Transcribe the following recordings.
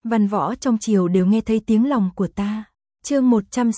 văn võ trong triều đều nghe thấy tiếng lòng của ta. Chương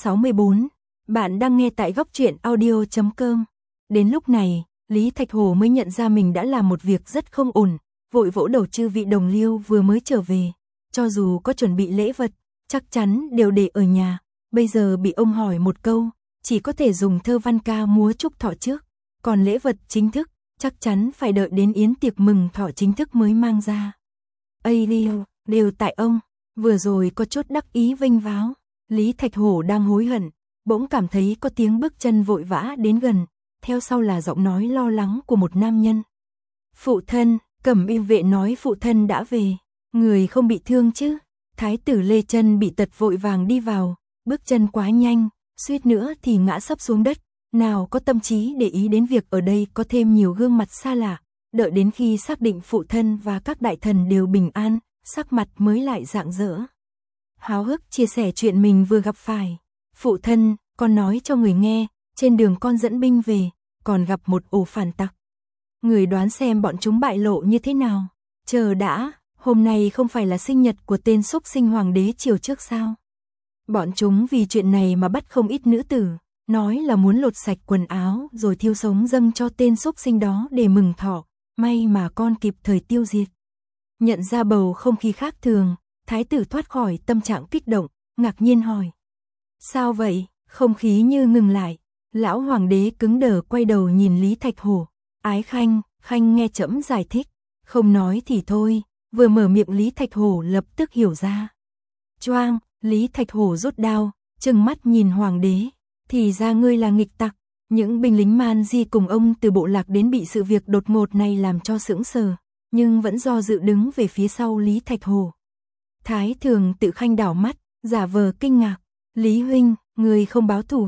164, bạn đang nghe tại góc truyện audio.com. Đến lúc này, Lý Thạch Hổ mới nhận ra mình đã làm một việc rất không ổn, vội vỗ đầu chư vị đồng liêu vừa mới trở về. Cho dù có chuẩn bị lễ vật, chắc chắn đều để ở nhà, bây giờ bị ông hỏi một câu, chỉ có thể dùng thơ văn ca múa chúc thọ trước, còn lễ vật chính thức, chắc chắn phải đợi đến yến tiệc mừng thọ chính thức mới mang ra. Ây đều tại ông, vừa rồi có chút đắc ý vênh váo, Lý Thạch Hổ đang hối hận, bỗng cảm thấy có tiếng bước chân vội vã đến gần, theo sau là giọng nói lo lắng của một nam nhân. Phụ thân, Cẩm Y vệ nói phụ thân đã về, người không bị thương chứ? Thái tử Lê Chân bị tật vội vàng đi vào, bước chân quá nhanh, suýt nữa thì ngã sấp xuống đất, nào có tâm trí để ý đến việc ở đây có thêm nhiều gương mặt xa lạ, đợi đến khi xác định phụ thân và các đại thần đều bình an, sắc mặt mới lại rạng rỡ. Háo hức chia sẻ chuyện mình vừa gặp phải. Phụ thân, con nói cho người nghe, trên đường con dẫn binh về, còn gặp một ổ phản tặc. Người đoán xem bọn chúng bại lộ như thế nào? Chờ đã, hôm nay không phải là sinh nhật của tên xúc sinh hoàng đế triều trước sao? Bọn chúng vì chuyện này mà bắt không ít nữ tử, nói là muốn lột sạch quần áo rồi thiêu sống dâng cho tên xúc sinh đó để mừng thọ, may mà con kịp thời tiêu diệt. Nhận ra bầu không khí khác thường, thái tử thoát khỏi tâm trạng kích động, ngạc nhiên hỏi. Sao vậy? Không khí như ngừng lại, lão hoàng đế cứng đờ quay đầu nhìn Lý Thạch Hổ. Ái Khanh, Khanh nghe trẫm giải thích, không nói thì thôi, vừa mở miệng Lý Thạch Hổ lập tức hiểu ra. Choang, Lý Thạch Hổ rút đao, trừng mắt nhìn hoàng đế, thì ra ngươi là nghịch tặc, những binh lính man di cùng ông từ bộ lạc đến bị sự việc đột ngột này làm cho sững sờ, nhưng vẫn do dự đứng về phía sau Lý Thạch Hổ. Thái Thường Tự Khanh đảo mắt, giả vờ kinh ngạc, Lý huynh, người không báo thù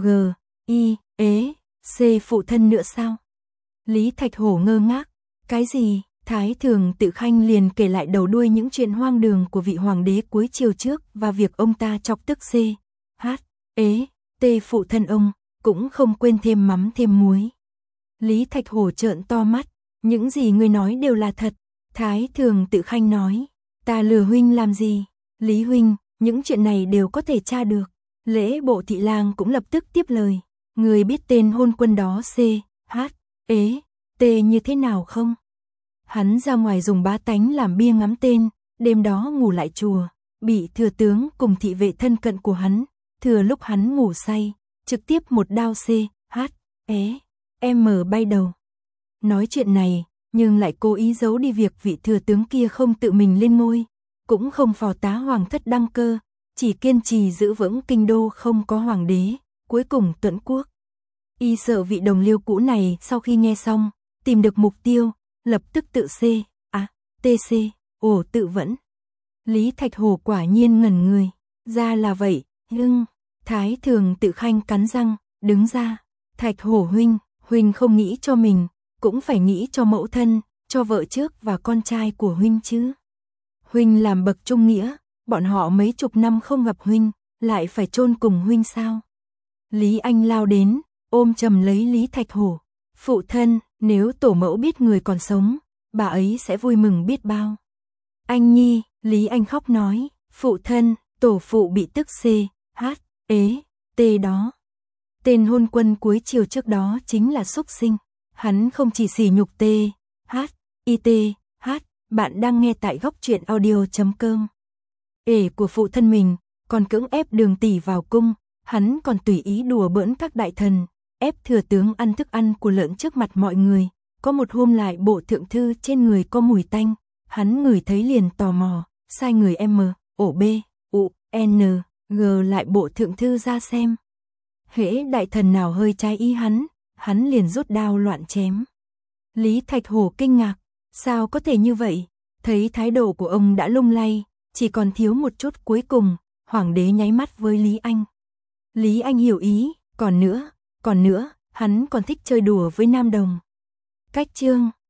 C phụ thân nữa sao? Lý Thạch Hổ ngơ ngác, cái gì? Thái Thường Tự Khanh liền kể lại đầu đuôi những chuyện hoang đường của vị hoàng đế cuối triều trước và việc ông ta chọc tức T phụ thân ông, cũng không quên thêm mắm thêm muối. Lý Thạch Hổ trợn to mắt, những gì ngươi nói đều là thật. Thái Thường Tự Khanh nói, ta lừa huynh làm gì? Lý huynh, những chuyện này đều có thể tra được. Lễ bộ thị lang cũng lập tức tiếp lời, người biết tên hôn quân đó T như thế nào không? Hắn ra ngoài dùng bá tánh làm bia ngắm tên, đêm đó ngủ lại chùa, bị thừa tướng cùng thị vệ thân cận của hắn, thừa lúc hắn ngủ say, trực tiếp một đao bay đầu. Nói chuyện này, nhưng lại cố ý giấu đi việc vị thừa tướng kia không tự mình lên ngôi, cũng không phò tá hoàng thất đăng cơ, chỉ kiên trì giữ vững kinh đô không có hoàng đế, cuối cùng tuẫn quốc. Y sợ vị đồng liêu cũ này sau khi nghe xong, tìm được mục tiêu, lập tức tự tự vẫn. Lý Thạch Hổ quả nhiên ngẩn người, ra là vậy, nhưng Thái Thường Tự Khanh cắn răng, đứng ra, Thạch Hổ huynh không nghĩ cho mình, cũng phải nghĩ cho mẫu thân, cho vợ trước và con trai của huynh chứ. Huynh làm bậc trung nghĩa, bọn họ mấy chục năm không gặp huynh, lại phải chôn cùng huynh sao? Lý Anh lao đến, ôm chầm lấy Lý Thạch Hổ. Phụ thân, nếu tổ mẫu biết người còn sống, bà ấy sẽ vui mừng biết bao. Anh nhi, Lý Anh khóc nói, phụ thân, tổ phụ bị tức đó. Tên hôn quân cuối chiều trước đó chính là xúc sinh. Hắn không chỉ sỉ nhục bạn đang nghe tại góc truyện audio.com. Của phụ thân mình, còn cưỡng ép Đường tỷ vào cung, hắn còn tùy ý đùa bỡn các đại thần, ép thừa tướng ăn thức ăn của lợn trước mặt mọi người. Có một hôm lại bộ thượng thư trên người có mùi tanh, hắn ngửi thấy liền tò mò, sai người lại bộ thượng thư ra xem. Hễ đại thần nào hơi trái ý hắn liền rút đao loạn chém. Lý Thạch Hổ kinh ngạc, sao có thể như vậy? Thấy thái độ của ông đã lung lay, chỉ còn thiếu một chút cuối cùng, hoàng đế nháy mắt với Lý Anh. Lý Anh hiểu ý, còn nữa, hắn còn thích chơi đùa với nam đồng. Cách chương